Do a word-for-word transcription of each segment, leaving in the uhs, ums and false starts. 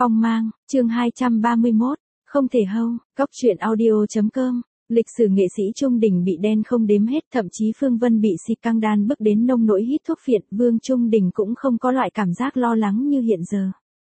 Phong mang, chương hai trăm ba mươi mốt, không thể hâu, góc truyện audio.com. Lịch sử nghệ sĩ Trung Đình bị đen không đếm hết, thậm chí Phương Vân bị xịt căng đan bức đến nông nỗi hít thuốc phiện, Vương Trung Đình cũng không có loại cảm giác lo lắng như hiện giờ.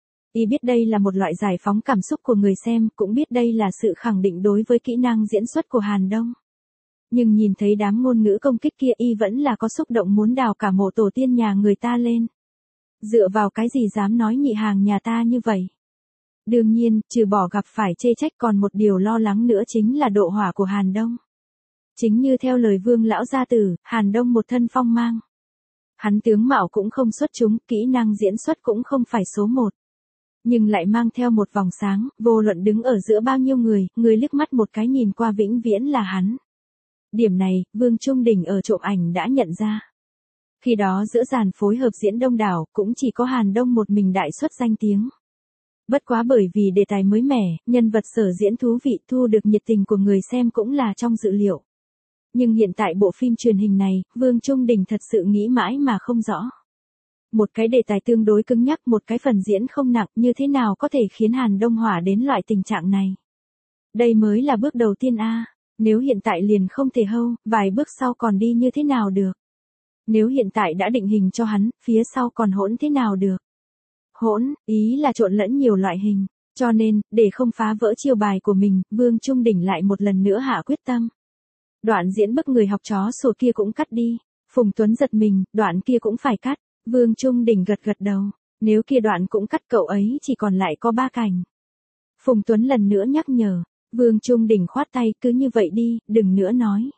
Y biết đây là một loại giải phóng cảm xúc của người xem, cũng biết đây là sự khẳng định đối với kỹ năng diễn xuất của Hàn Đông. Nhưng nhìn thấy đám ngôn ngữ công kích kia, Y vẫn là có xúc động muốn đào cả mộ tổ tiên nhà người ta lên. Dựa vào cái gì dám nói nhị hàng nhà ta như vậy? Đương nhiên, trừ bỏ gặp phải chê trách còn một điều lo lắng nữa chính là độ hỏa của Hàn Đông. Chính như theo lời Vương lão gia tử, Hàn Đông một thân phong mang. Hắn tướng mạo cũng không xuất chúng, kỹ năng diễn xuất cũng không phải số một. Nhưng lại mang theo một vòng sáng, vô luận đứng ở giữa bao nhiêu người, người liếc mắt một cái nhìn qua vĩnh viễn là hắn. Điểm này, Vương Trung Đình ở trộm ảnh đã nhận ra. Khi đó giữa dàn phối hợp diễn đông đảo, cũng chỉ có Hàn Đông một mình đại xuất danh tiếng. Bất quá bởi vì đề tài mới mẻ, nhân vật sở diễn thú vị, thu được nhiệt tình của người xem cũng là trong dự liệu. Nhưng hiện tại bộ phim truyền hình này, Vương Trung Đình thật sự nghĩ mãi mà không rõ. Một cái đề tài tương đối cứng nhắc, một cái phần diễn không nặng, như thế nào có thể khiến Hàn Đông hỏa đến loại tình trạng này. Đây mới là bước đầu tiên a. Nếu hiện tại liền không thể hâu, vài bước sau còn đi như thế nào được. Nếu hiện tại đã định hình cho hắn, phía sau còn hỗn thế nào được. Hỗn, ý là trộn lẫn nhiều loại hình. Cho nên, để không phá vỡ chiêu bài của mình, Vương Trung Đình lại một lần nữa hạ quyết tâm. Đoạn diễn bức người học chó sủa kia cũng cắt đi. Phùng Tuấn giật mình, đoạn kia cũng phải cắt. Vương Trung Đình gật gật đầu. Nếu kia đoạn cũng cắt, cậu ấy chỉ còn lại có ba cảnh. Phùng Tuấn lần nữa nhắc nhở. Vương Trung Đình khoát tay, cứ như vậy đi, đừng nữa nói.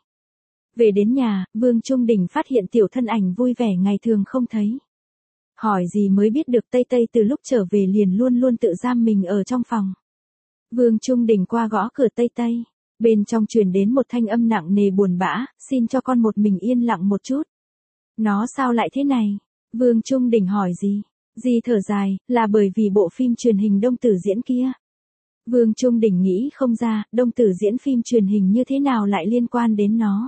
Về đến nhà, Vương Trung Đình phát hiện tiểu thân ảnh vui vẻ ngày thường không thấy. Hỏi gì mới biết được Tây Tây từ lúc trở về liền luôn luôn tự giam mình ở trong phòng. Vương Trung Đình qua gõ cửa Tây Tây. Bên trong truyền đến một thanh âm nặng nề buồn bã, xin cho con một mình yên lặng một chút. Nó sao lại thế này? Vương Trung Đình hỏi gì? Di thở dài, là bởi vì bộ phim truyền hình Đông Tử diễn kia. Vương Trung Đình nghĩ không ra, Đông Tử diễn phim truyền hình như thế nào lại liên quan đến nó.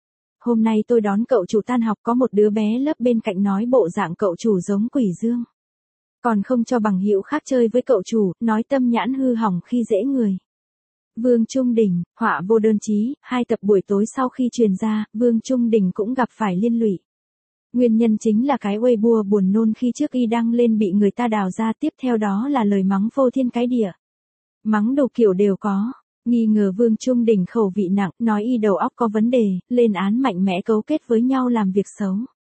Hôm nay tôi đón cậu chủ tan học, có một đứa bé lớp bên cạnh nói bộ dạng cậu chủ giống Quỷ Dương. Còn không cho bằng hữu khác chơi với cậu chủ, nói tâm nhãn hư hỏng khi dễ người. Vương Trung Đình, họa vô đơn chí, hai tập buổi tối sau khi truyền ra, Vương Trung Đình cũng gặp phải liên lụy. Nguyên nhân chính là cái Weibo buồn nôn khi trước Y đăng lên bị người ta đào ra, tiếp theo đó là lời mắng phô thiên cái địa. Mắng đủ kiểu đều có. Nghi ngờ Vương Trung Đình khẩu vị nặng, nói Y đầu óc có vấn đề, lên án mạnh mẽ cấu kết với nhau làm việc xấu.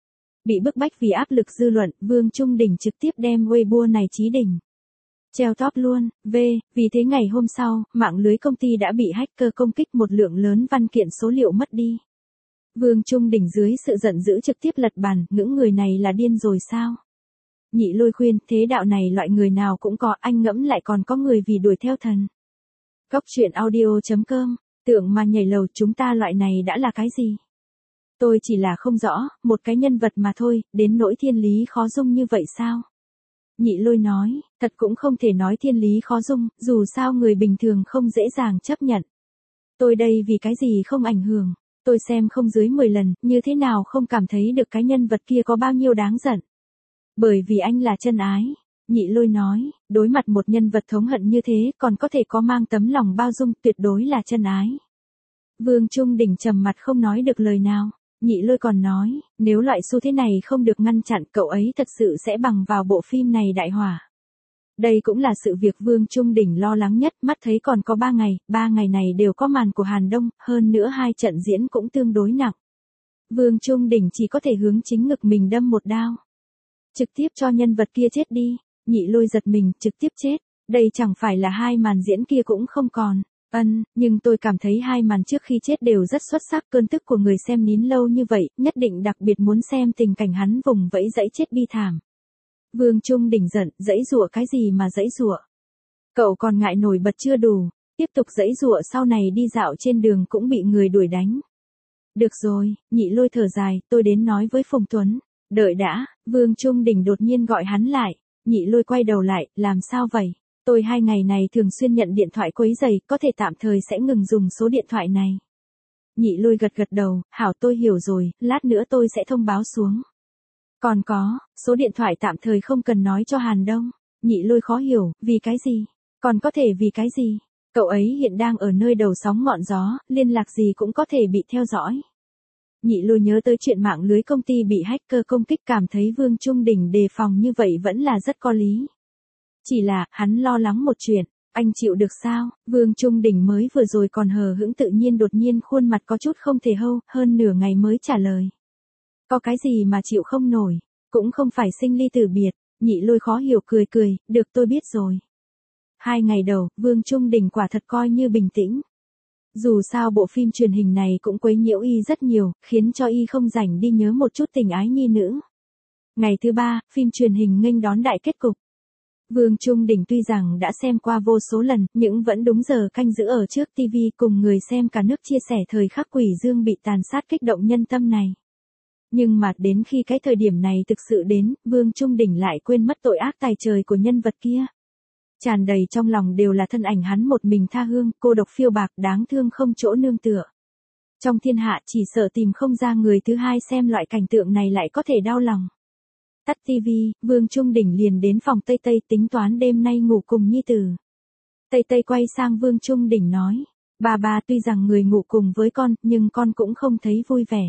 Bị bức bách vì áp lực dư luận, Vương Trung Đình trực tiếp đem Weibo này chí đỉnh. Treo top luôn, v, vì thế ngày hôm sau, mạng lưới công ty đã bị hacker công kích, một lượng lớn văn kiện số liệu mất đi. Vương Trung Đình dưới sự giận dữ trực tiếp lật bàn, những người này là điên rồi sao? Nhị Lôi khuyên, thế đạo này loại người nào cũng có, anh ngẫm lại còn có người vì đuổi theo thần. Góc truyện audio.com, tưởng mà nhảy lầu, chúng ta loại này đã là cái gì? Tôi chỉ là không rõ, một cái nhân vật mà thôi, đến nỗi thiên lý khó dung như vậy sao? Nhị Lôi nói, thật cũng không thể nói thiên lý khó dung, dù sao người bình thường không dễ dàng chấp nhận. Tôi đây vì cái gì không ảnh hưởng, tôi xem không dưới mười lần, như thế nào không cảm thấy được cái nhân vật kia có bao nhiêu đáng giận. Bởi vì anh là chân ái. Nhị Lôi nói, đối mặt một nhân vật thống hận như thế, còn có thể có mang tấm lòng bao dung, tuyệt đối là chân ái. Vương Trung Đình trầm mặt không nói được lời nào. Nhị Lôi còn nói, nếu loại xu thế này không được ngăn chặn, cậu ấy thật sự sẽ bằng vào bộ phim này đại hỏa. Đây cũng là sự việc Vương Trung Đình lo lắng nhất, mắt thấy còn có ba ngày, ba ngày này đều có màn của Hàn Đông, hơn nữa hai trận diễn cũng tương đối nặng. Vương Trung Đình chỉ có thể hướng chính ngực mình đâm một đao. Trực tiếp cho nhân vật kia chết đi. Nhị Lôi giật mình, trực tiếp chết. Đây chẳng phải là hai màn diễn kia cũng không còn. Ân, nhưng tôi cảm thấy hai màn trước khi chết đều rất xuất sắc, cơn tức của người xem nín lâu như vậy, nhất định đặc biệt muốn xem tình cảnh hắn vùng vẫy dãy chết bi thảm. Vương Trung Đình giận, dãy giụa cái gì mà dãy giụa? Cậu còn ngại nổi bật chưa đủ, tiếp tục dãy giụa sau này đi dạo trên đường cũng bị người đuổi đánh. Được rồi, Nhị Lôi thở dài, tôi đến nói với Phùng Tuấn. Đợi đã, Vương Trung Đình đột nhiên gọi hắn lại. Nhị Lôi quay đầu lại, làm sao vậy? Tôi hai ngày này thường xuyên nhận điện thoại quấy rầy, có thể tạm thời sẽ ngừng dùng số điện thoại này. Nhị Lôi gật gật đầu, hảo tôi hiểu rồi, lát nữa tôi sẽ thông báo xuống. Còn có, số điện thoại tạm thời không cần nói cho Hàn Đông. Nhị Lôi khó hiểu, vì cái gì? Còn có thể vì cái gì? Cậu ấy hiện đang ở nơi đầu sóng ngọn gió, liên lạc gì cũng có thể bị theo dõi. Nhị Lôi nhớ tới chuyện mạng lưới công ty bị hacker công kích, cảm thấy Vương Trung Đình đề phòng như vậy vẫn là rất có lý. Chỉ là, hắn lo lắng một chuyện, anh chịu được sao? Vương Trung Đình mới vừa rồi còn hờ hững tự nhiên đột nhiên khuôn mặt có chút không thể hâu, hơn nửa ngày mới trả lời. Có cái gì mà chịu không nổi, cũng không phải sinh ly tử biệt. Nhị Lôi khó hiểu cười cười, được tôi biết rồi. Hai ngày đầu, Vương Trung Đình quả thật coi như bình tĩnh. Dù sao bộ phim truyền hình này cũng quấy nhiễu y rất nhiều, khiến cho y không rảnh đi nhớ một chút tình ái nhi nữ. Ngày thứ ba, phim truyền hình nghênh đón đại kết cục. Vương Trung Đình tuy rằng đã xem qua vô số lần, nhưng vẫn đúng giờ canh giữ ở trước ti vi cùng người xem cả nước chia sẻ thời khắc Quỷ Dương bị tàn sát kích động nhân tâm này. Nhưng mà đến khi cái thời điểm này thực sự đến, Vương Trung Đình lại quên mất tội ác tày trời của nhân vật kia. Tràn đầy trong lòng đều là thân ảnh hắn một mình tha hương, cô độc phiêu bạc, đáng thương không chỗ nương tựa. Trong thiên hạ chỉ sợ tìm không ra người thứ hai xem loại cảnh tượng này lại có thể đau lòng. Tắt tivi, Vương Trung Đình liền đến phòng Tây Tây tính toán đêm nay ngủ cùng nhi tử. Tây Tây quay sang Vương Trung Đình nói, bà bà tuy rằng người ngủ cùng với con, nhưng con cũng không thấy vui vẻ.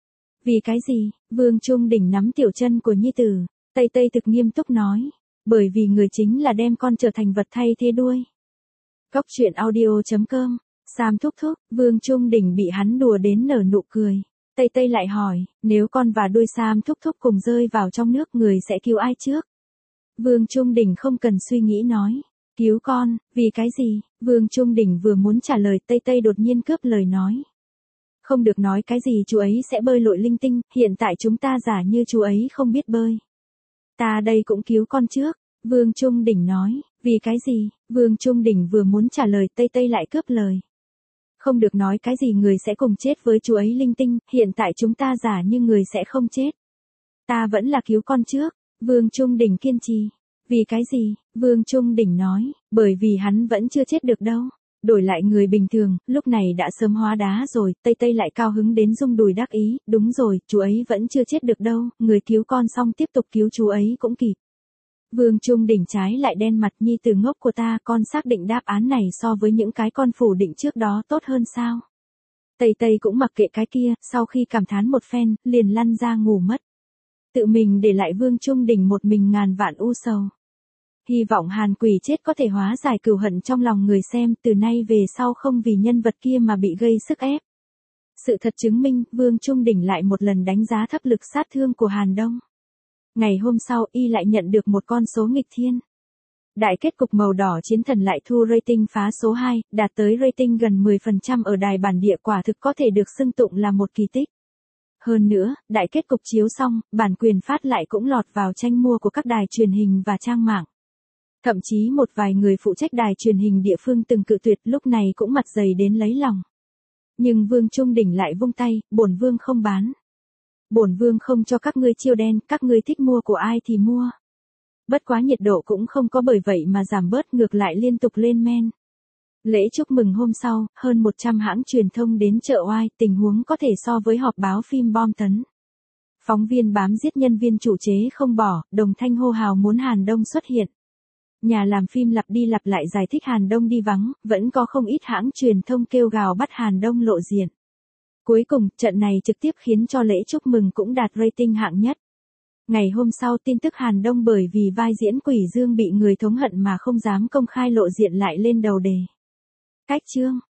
Vì cái gì? Vương Trung Đình nắm tiểu chân của nhi tử, Tây Tây thực nghiêm túc nói, bởi vì người chính là đem con trở thành vật thay thế đuôi. Góc truyện audio chấm com, Sam thúc thúc, Vương Trung Đình bị hắn đùa đến nở nụ cười. Tây Tây lại hỏi, nếu con và đuôi Sam thúc thúc cùng rơi vào trong nước người sẽ cứu ai trước? Vương Trung Đình không cần suy nghĩ nói, cứu con, vì cái gì? Vương Trung Đình vừa muốn trả lời Tây Tây đột nhiên cướp lời nói. Không được nói cái gì chú ấy sẽ bơi lội linh tinh, hiện tại chúng ta giả như chú ấy không biết bơi. Ta đây cũng cứu con trước, Vương Trung Đình nói, vì cái gì? Vương Trung Đình vừa muốn trả lời Tây Tây lại cướp lời. Không được nói cái gì người sẽ cùng chết với chú ấy linh tinh, hiện tại chúng ta giả như người sẽ không chết. Ta vẫn là cứu con trước, Vương Trung Đình kiên trì. Vì cái gì? Vương Trung Đình nói, bởi vì hắn vẫn chưa chết được đâu. Đổi lại người bình thường, lúc này đã sớm hóa đá rồi, Tây Tây lại cao hứng đến rung đùi đắc ý, đúng rồi, chú ấy vẫn chưa chết được đâu, người cứu con xong tiếp tục cứu chú ấy cũng kịp. Vương Trung Đình trái lại đen mặt, nhi tử ngốc của ta, con xác định đáp án này so với những cái con phủ định trước đó tốt hơn sao? Tây Tây cũng mặc kệ cái kia, sau khi cảm thán một phen, liền lăn ra ngủ mất. Tự mình để lại Vương Trung Đình một mình ngàn vạn u sầu. Hy vọng Hàn Quỷ chết có thể hóa giải cừu hận trong lòng người xem, từ nay về sau không vì nhân vật kia mà bị gây sức ép. Sự thật chứng minh, Vương Trung Đình lại một lần đánh giá thấp lực sát thương của Hàn Đông. Ngày hôm sau, y lại nhận được một con số nghịch thiên. Đại kết cục Màu Đỏ Chiến Thần lại thu rating phá số hai, đạt tới rating gần mười phần trăm ở đài bản địa, quả thực có thể được xưng tụng là một kỳ tích. Hơn nữa, đại kết cục chiếu xong, bản quyền phát lại cũng lọt vào tranh mua của các đài truyền hình và trang mạng. Thậm chí một vài người phụ trách đài truyền hình địa phương từng cự tuyệt lúc này cũng mặt dày đến lấy lòng. Nhưng Vương Trung Đình lại vung tay, bổn Vương không bán. Bổn Vương không cho các ngươi chiêu đen, các ngươi thích mua của ai thì mua. Bất quá nhiệt độ cũng không có bởi vậy mà giảm bớt, ngược lại liên tục lên men. Lễ chúc mừng hôm sau, hơn một trăm hãng truyền thông đến chợ oai, tình huống có thể so với họp báo phim bom tấn. Phóng viên bám giết nhân viên chủ chế không bỏ, đồng thanh hô hào muốn Hàn Đông xuất hiện. Nhà làm phim lặp đi lặp lại giải thích Hàn Đông đi vắng, vẫn có không ít hãng truyền thông kêu gào bắt Hàn Đông lộ diện. Cuối cùng, trận này trực tiếp khiến cho lễ chúc mừng cũng đạt rating hạng nhất. Ngày hôm sau, tin tức Hàn Đông bởi vì vai diễn Quỷ Dương bị người thống hận mà không dám công khai lộ diện lại lên đầu đề. Cách chương